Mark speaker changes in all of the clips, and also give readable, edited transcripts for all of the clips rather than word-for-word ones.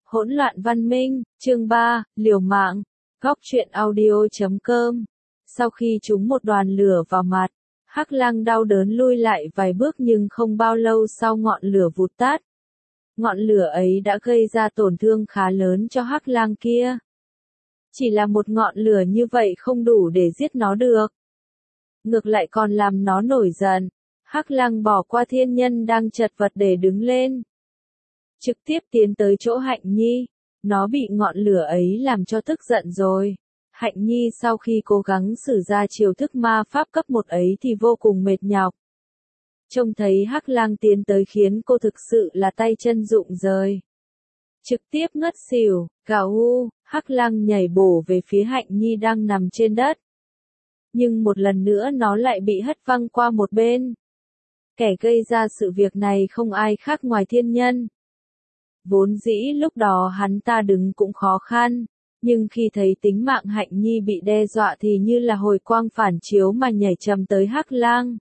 Speaker 1: Hỗn loạn văn minh, chương 3, liều mạng, góc truyện audio.com. Sau khi trúng một đoàn lửa vào mặt, Hắc Lang đau đớn lui lại vài bước nhưng không bao lâu sau ngọn lửa vụt tắt. Ngọn lửa ấy đã gây ra tổn thương khá lớn cho Hắc Lang kia. Chỉ là một ngọn lửa như vậy không đủ để giết nó được. Ngược lại còn làm nó nổi giận. Hắc Lang bỏ qua thiên nhân đang chật vật để đứng lên. Trực tiếp tiến tới chỗ Hạnh Nhi. Nó bị ngọn lửa ấy làm cho tức giận rồi. Hạnh Nhi sau khi cố gắng sử ra chiêu thức ma pháp cấp 1 ấy thì vô cùng mệt nhọc. Trông thấy Hắc Lang tiến tới khiến cô thực sự là tay chân rụng rời. Trực tiếp ngất xỉu, gào u, Hắc Lang nhảy bổ về phía Hạnh Nhi đang nằm trên đất. Nhưng một lần nữa nó lại bị hất văng qua một bên. Kẻ gây ra sự việc này không ai khác ngoài thiên nhân. Vốn dĩ lúc đó hắn ta đứng cũng khó khăn, nhưng khi thấy tính mạng Hạnh Nhi bị đe dọa thì như là hồi quang phản chiếu mà nhảy chầm tới Hắc Lang.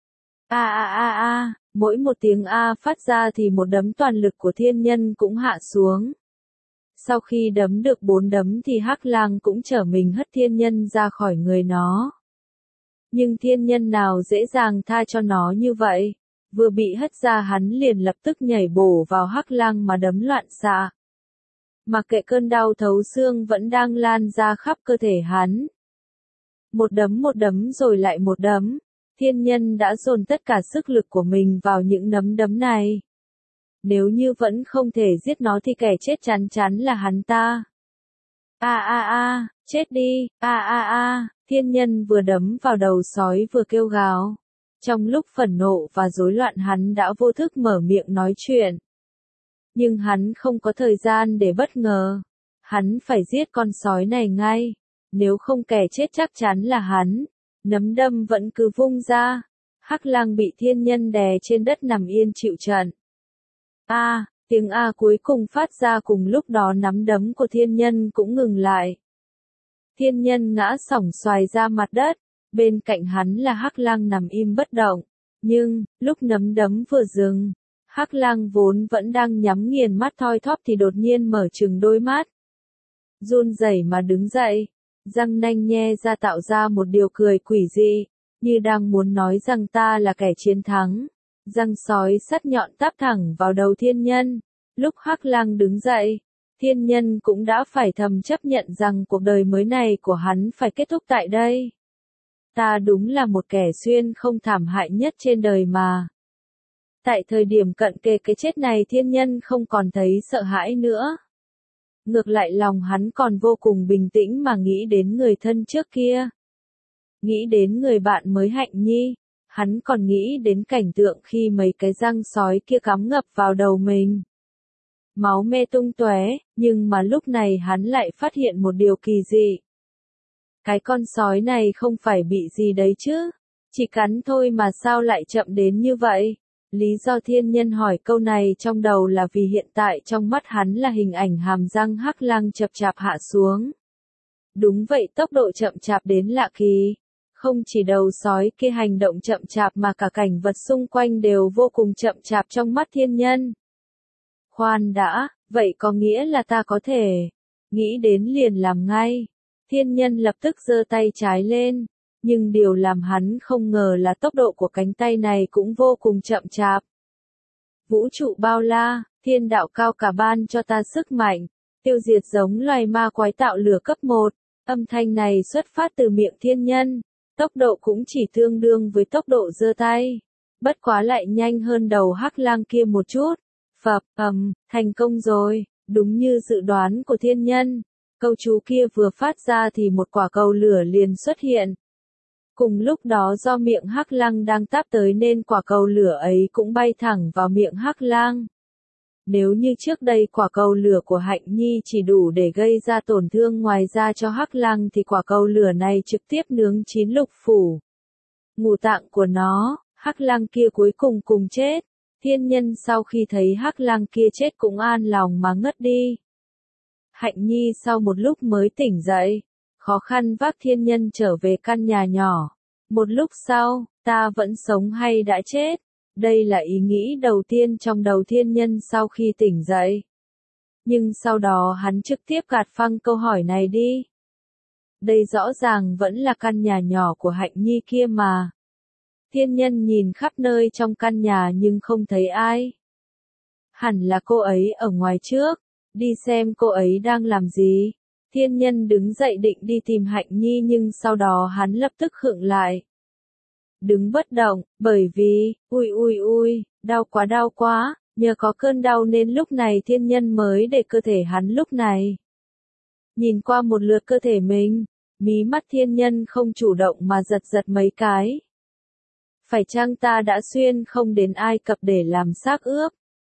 Speaker 1: Mỗi một tiếng a phát ra thì một đấm toàn lực của thiên nhân cũng hạ xuống. Sau khi đấm được 4 đấm thì Hắc Lang cũng trở mình hất thiên nhân ra khỏi người nó. Nhưng thiên nhân nào dễ dàng tha cho nó như vậy, vừa bị hất ra hắn liền lập tức nhảy bổ vào Hắc Lang mà đấm loạn xạ. Mặc kệ cơn đau thấu xương vẫn đang lan ra khắp cơ thể hắn. Một đấm rồi lại một đấm, thiên nhân đã dồn tất cả sức lực của mình vào những nắm đấm này. Nếu như vẫn không thể giết nó thì kẻ chết chắn chắn là hắn ta. Chết đi, thiên nhân vừa đấm vào đầu sói vừa kêu gào. Trong lúc phẫn nộ và rối loạn hắn đã vô thức mở miệng nói chuyện. Nhưng hắn không có thời gian để bất ngờ. Hắn phải giết con sói này ngay. Nếu không kẻ chết chắc chắn là hắn. Nắm đâm vẫn cứ vung ra. Hắc Lang bị thiên nhân đè trên đất nằm yên chịu trận. Tiếng A cuối cùng phát ra cùng lúc đó nắm đấm của thiên nhân cũng ngừng lại. Thiên nhân ngã xỏng xoài ra mặt đất. Bên cạnh hắn là Hắc Lang nằm im bất động. Nhưng, lúc nắm đấm vừa dừng, Hắc Lang vốn vẫn đang nhắm nghiền mắt thoi thóp thì đột nhiên mở trừng đôi mắt. Run rẩy mà đứng dậy, răng nanh nhe ra tạo ra một điều cười quỷ dị, như đang muốn nói rằng ta là kẻ chiến thắng. Răng sói sắc nhọn táp thẳng vào đầu thiên nhân. Lúc Hắc Lang đứng dậy, thiên nhân cũng đã phải thầm chấp nhận rằng cuộc đời mới này của hắn phải kết thúc tại đây. Ta đúng là một kẻ xuyên không thảm hại nhất trên đời mà. Tại thời điểm cận kề cái chết này thiên nhân không còn thấy sợ hãi nữa. Ngược lại lòng hắn còn vô cùng bình tĩnh mà nghĩ đến người thân trước kia. Nghĩ đến người bạn mới Hạnh Nhi. Hắn còn nghĩ đến cảnh tượng khi mấy cái răng sói kia cắm ngập vào đầu mình. Máu me tung tóe, nhưng mà lúc này hắn lại phát hiện một điều kỳ dị. Cái con sói này không phải bị gì đấy chứ, chỉ cắn thôi mà sao lại chậm đến như vậy. Lý do thiên nhân hỏi câu này trong đầu là vì hiện tại trong mắt hắn là hình ảnh hàm răng Hắc Lang chập chạp hạ xuống. Đúng vậy, tốc độ chậm chạp đến lạ kỳ. Không chỉ đầu sói kia hành động chậm chạp mà cả cảnh vật xung quanh đều vô cùng chậm chạp trong mắt thiên nhân. Khoan đã, vậy có nghĩa là ta có thể nghĩ đến liền làm ngay. Thiên nhân lập tức giơ tay trái lên, nhưng điều làm hắn không ngờ là tốc độ của cánh tay này cũng vô cùng chậm chạp. Vũ trụ bao la, thiên đạo cao cả ban cho ta sức mạnh, tiêu diệt giống loài ma quái tạo lửa cấp 1. Âm thanh này xuất phát từ miệng thiên nhân, tốc độ cũng chỉ tương đương với tốc độ giơ tay, bất quá lại nhanh hơn đầu Hắc Lang kia một chút. Thành công rồi, đúng như dự đoán của thiên nhân. Câu chú kia vừa phát ra thì một quả cầu lửa liền xuất hiện. Cùng lúc đó do miệng Hắc Lang đang táp tới nên quả cầu lửa ấy cũng bay thẳng vào miệng Hắc Lang. Nếu như trước đây quả cầu lửa của Hạnh Nhi chỉ đủ để gây ra tổn thương ngoài ra cho Hắc Lang thì quả cầu lửa này trực tiếp nướng chín lục phủ ngũ tạng của nó. Hắc Lang kia cuối cùng chết. Thiên nhân sau khi thấy Hắc Lang kia chết cũng an lòng mà ngất đi. Hạnh Nhi sau một lúc mới tỉnh dậy, khó khăn vác thiên nhân trở về căn nhà nhỏ. Một lúc sau, ta vẫn sống hay đã chết? Đây là ý nghĩ đầu tiên trong đầu thiên nhân sau khi tỉnh dậy. Nhưng sau đó hắn trực tiếp gạt phăng câu hỏi này đi. Đây rõ ràng vẫn là căn nhà nhỏ của Hạnh Nhi kia mà. Thiên nhân nhìn khắp nơi trong căn nhà nhưng không thấy ai. Hẳn là cô ấy ở ngoài trước, đi xem cô ấy đang làm gì. Thiên nhân đứng dậy định đi tìm Hạnh Nhi nhưng sau đó hắn lập tức khựng lại. Đứng bất động, bởi vì, ui, đau quá, nhờ có cơn đau nên lúc này thiên nhân mới để cơ thể hắn lúc này. Nhìn qua một lượt cơ thể mình, mí mắt thiên nhân không chủ động mà giật mấy cái. Phải chăng ta đã xuyên không đến Ai Cập để làm xác ướp?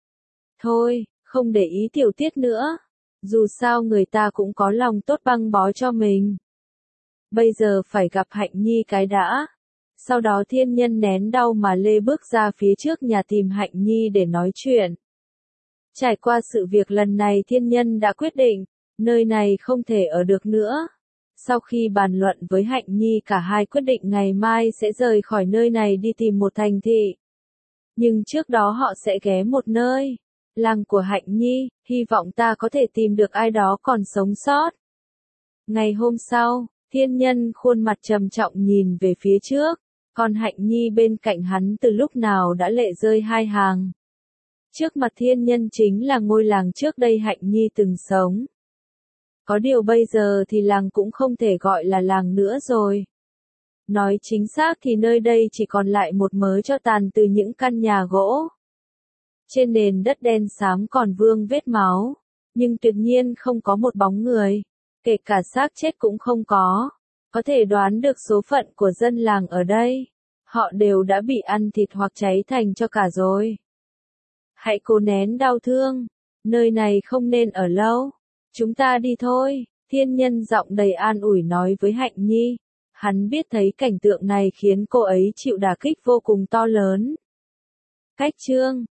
Speaker 1: Thôi, không để ý tiểu tiết nữa. Dù sao người ta cũng có lòng tốt băng bó cho mình. Bây giờ phải gặp Hạnh Nhi cái đã. Sau đó thiên nhân nén đau mà lê bước ra phía trước nhà tìm Hạnh Nhi để nói chuyện. Trải qua sự việc lần này thiên nhân đã quyết định, nơi này không thể ở được nữa. Sau khi bàn luận với Hạnh Nhi cả hai quyết định ngày mai sẽ rời khỏi nơi này đi tìm một thành thị. Nhưng trước đó họ sẽ ghé một nơi. Làng của Hạnh Nhi, hy vọng ta có thể tìm được ai đó còn sống sót. Ngày hôm sau, thiên nhân khuôn mặt trầm trọng nhìn về phía trước, còn Hạnh Nhi bên cạnh hắn từ lúc nào đã lệ rơi hai hàng. Trước mặt thiên nhân chính là ngôi làng trước đây Hạnh Nhi từng sống. Có điều bây giờ thì làng cũng không thể gọi là làng nữa rồi. Nói chính xác thì nơi đây chỉ còn lại một mớ tro tàn từ những căn nhà gỗ. Trên nền đất đen xám còn vương vết máu, nhưng tuyệt nhiên không có một bóng người, kể cả xác chết cũng không có. Có thể đoán được số phận của dân làng ở đây, họ đều đã bị ăn thịt hoặc cháy thành tro cả rồi. Hãy cố nén đau thương, nơi này không nên ở lâu, chúng ta đi thôi, thiên nhân giọng đầy an ủi nói với Hạnh Nhi. Hắn biết thấy cảnh tượng này khiến cô ấy chịu đả kích vô cùng to lớn. Cách chương